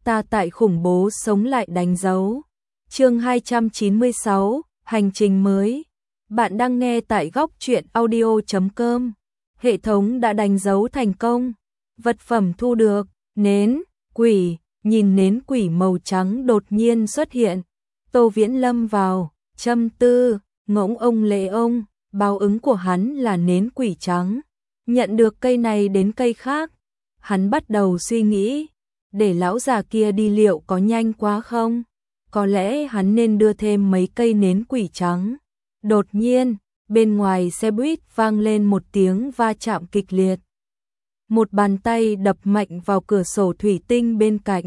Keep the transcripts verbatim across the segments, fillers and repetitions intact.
ta tại khủng bố sống lại đánh dấu. Chương hai trăm chín mươi sáu, hành trình mới. Bạn đang nghe tại góc truyện audio chấm com. Hệ thống đã đánh dấu thành công. Vật phẩm thu được, nến, quỷ, nhìn nến quỷ màu trắng đột nhiên xuất hiện. Tô Viễn lâm vào, châm tư, ngỗng ông lệ ông, báo ứng của hắn là nến quỷ trắng. Nhận được cây này đến cây khác, hắn bắt đầu suy nghĩ, để lão già kia đi liệu có nhanh quá không? Có lẽ hắn nên đưa thêm mấy cây nến quỷ trắng. Đột nhiên, bên ngoài xe buýt vang lên một tiếng va chạm kịch liệt. Một bàn tay đập mạnh vào cửa sổ thủy tinh bên cạnh.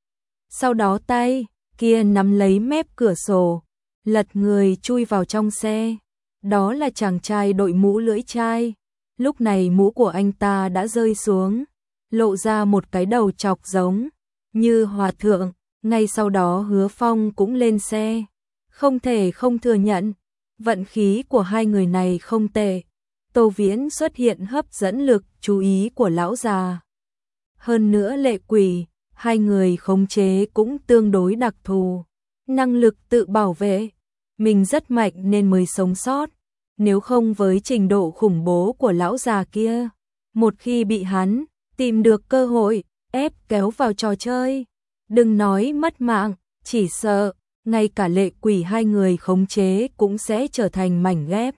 Sau đó tay kia nắm lấy mép cửa sổ, lật người chui vào trong xe. Đó là chàng trai đội mũ lưỡi chai. Lúc này mũ của anh ta đã rơi xuống, lộ ra một cái đầu chọc giống như hòa thượng. Ngay sau đó Hứa Phong cũng lên xe. Không thể không thừa nhận, vận khí của hai người này không tệ. Tô Viễn xuất hiện hấp dẫn lực chú ý của lão già. Hơn nữa Lệ Quỷ, hai người khống chế cũng tương đối đặc thù. Năng lực tự bảo vệ, mình rất mạnh nên mới sống sót. Nếu không với trình độ khủng bố của lão già kia, một khi bị hắn tìm được cơ hội, ép kéo vào trò chơi, đừng nói mất mạng, chỉ sợ ngay cả Lệ Quỷ hai người khống chế cũng sẽ trở thành mảnh ghép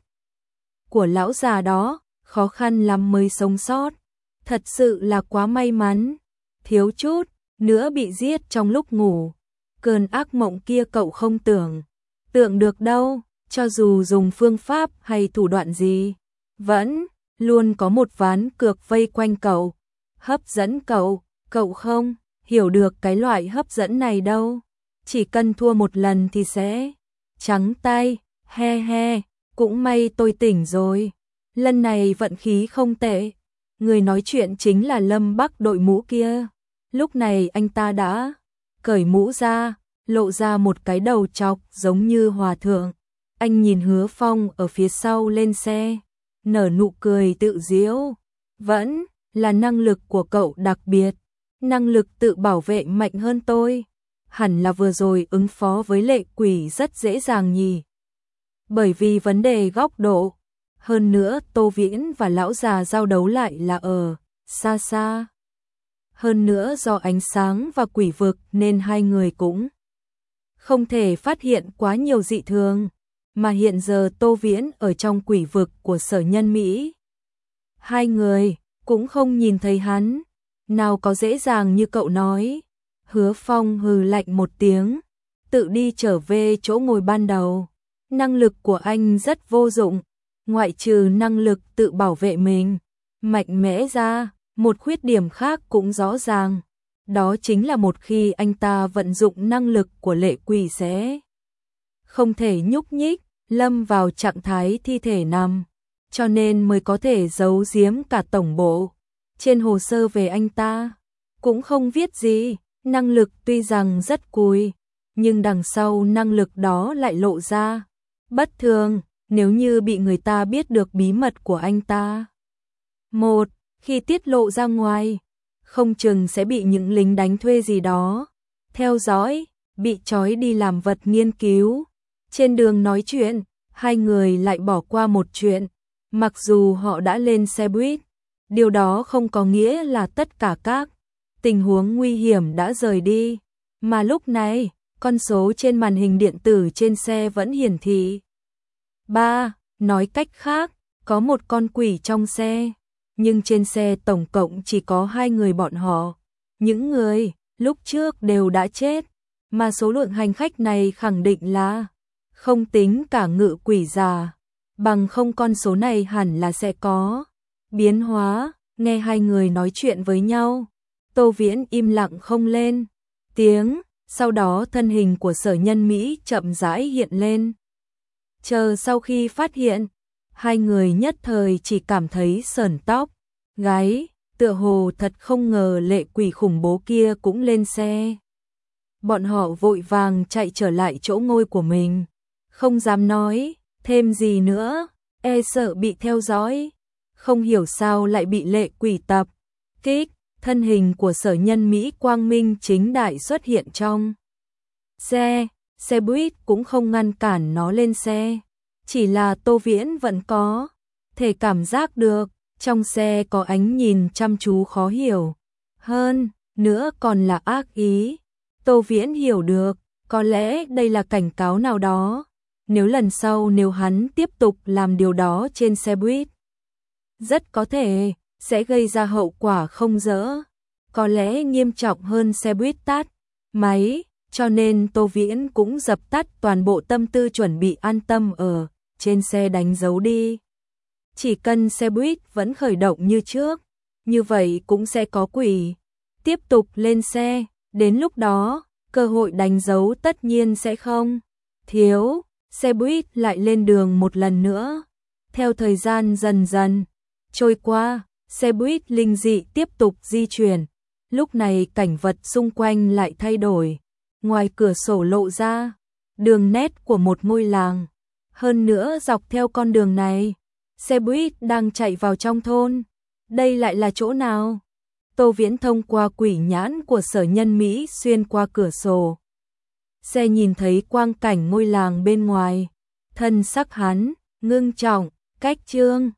của lão già đó, khó khăn lắm mới sống sót. Thật sự là quá may mắn, thiếu chút nữa bị giết trong lúc ngủ. Cơn ác mộng kia cậu không tưởng tượng được đâu, cho dù dùng phương pháp hay thủ đoạn gì, vẫn luôn có một ván cược vây quanh cậu, hấp dẫn cậu. Cậu không hiểu được cái loại hấp dẫn này đâu, chỉ cần thua một lần thì sẽ trắng tay. He he, cũng may tôi tỉnh rồi, lần này vận khí không tệ. Người nói chuyện chính là Lâm Bắc đội mũ kia. Lúc này anh ta đã cởi mũ ra, lộ ra một cái đầu chọc giống như hòa thượng. Anh nhìn Hứa Phong ở phía sau lên xe, nở nụ cười tự giễu. Vẫn là năng lực của cậu đặc biệt, năng lực tự bảo vệ mạnh hơn tôi. Hẳn là vừa rồi ứng phó với Lệ Quỷ rất dễ dàng nhỉ. Bởi vì vấn đề góc độ. Hơn nữa Tô Viễn và lão già giao đấu lại là ở xa xa. Hơn nữa do ánh sáng và quỷ vực nên hai người cũng không thể phát hiện quá nhiều dị thường. Mà hiện giờ Tô Viễn ở trong quỷ vực của Sở Nhân Mỹ, hai người cũng không nhìn thấy hắn. Nào có dễ dàng như cậu nói. Hứa Phong hừ lạnh một tiếng, tự đi trở về chỗ ngồi ban đầu. Năng lực của anh rất vô dụng, ngoại trừ năng lực tự bảo vệ mình mạnh mẽ ra, một khuyết điểm khác cũng rõ ràng. Đó chính là một khi anh ta vận dụng năng lực của Lệ Quỷ sẽ không thể nhúc nhích, lâm vào trạng thái thi thể nằm, cho nên mới có thể giấu giếm cả tổng bộ. Trên hồ sơ về anh ta cũng không viết gì, năng lực tuy rằng rất cùi, nhưng đằng sau năng lực đó lại lộ ra bất thường. Nếu như bị người ta biết được bí mật của anh ta, một khi tiết lộ ra ngoài, không chừng sẽ bị những lính đánh thuê gì đó theo dõi, bị trói đi làm vật nghiên cứu. Trên đường nói chuyện, hai người lại bỏ qua một chuyện. Mặc dù họ đã lên xe buýt, điều đó không có nghĩa là tất cả các tình huống nguy hiểm đã rời đi. Mà lúc này, con số trên màn hình điện tử trên xe vẫn hiển thị ba. Nói cách khác, có một con quỷ trong xe. Nhưng trên xe tổng cộng chỉ có hai người bọn họ. Những người lúc trước đều đã chết. Mà số lượng hành khách này khẳng định là không tính cả ngự quỷ già. Bằng không con số này hẳn là sẽ có biến hóa. Nghe hai người nói chuyện với nhau, Tô Viễn im lặng không lên tiếng. Sau đó thân hình của Sở Nhân Mỹ chậm rãi hiện lên. Chờ sau khi phát hiện, hai người nhất thời chỉ cảm thấy sởn tóc gáy, tựa hồ thật không ngờ Lệ Quỷ khủng bố kia cũng lên xe. Bọn họ vội vàng chạy trở lại chỗ ngồi của mình, không dám nói thêm gì nữa, e sợ bị theo dõi. Không hiểu sao lại bị Lệ Quỷ tập kích. thân hình của Sở Nhân Mỹ quang minh chính đại xuất hiện trong xe, xe buýt cũng không ngăn cản nó lên xe, chỉ là Tô Viễn vẫn có thể cảm giác được, trong xe có ánh nhìn chăm chú khó hiểu, hơn nữa còn là ác ý. Tô Viễn hiểu được, có lẽ đây là cảnh cáo nào đó, nếu lần sau nếu hắn tiếp tục làm điều đó trên xe buýt, rất có thể sẽ gây ra hậu quả không dỡ, có lẽ nghiêm trọng hơn xe buýt tắt máy, cho nên Tô Viễn cũng dập tắt toàn bộ tâm tư chuẩn bị an tâm ở trên xe đánh dấu đi. Chỉ cần xe buýt vẫn khởi động như trước, như vậy cũng sẽ có quỷ tiếp tục lên xe, đến lúc đó, cơ hội đánh dấu tất nhiên sẽ không thiếu, xe buýt lại lên đường một lần nữa. Theo thời gian dần dần trôi qua, xe buýt linh dị tiếp tục di chuyển, lúc này cảnh vật xung quanh lại thay đổi, ngoài cửa sổ lộ ra đường nét của một ngôi làng, hơn nữa dọc theo con đường này, xe buýt đang chạy vào trong thôn, đây lại là chỗ nào? Tô Viễn thông qua quỷ nhãn của Sở Nhân Mỹ xuyên qua cửa sổ xe nhìn thấy quang cảnh ngôi làng bên ngoài, thân sắc hắn ngưng trọng, cách chương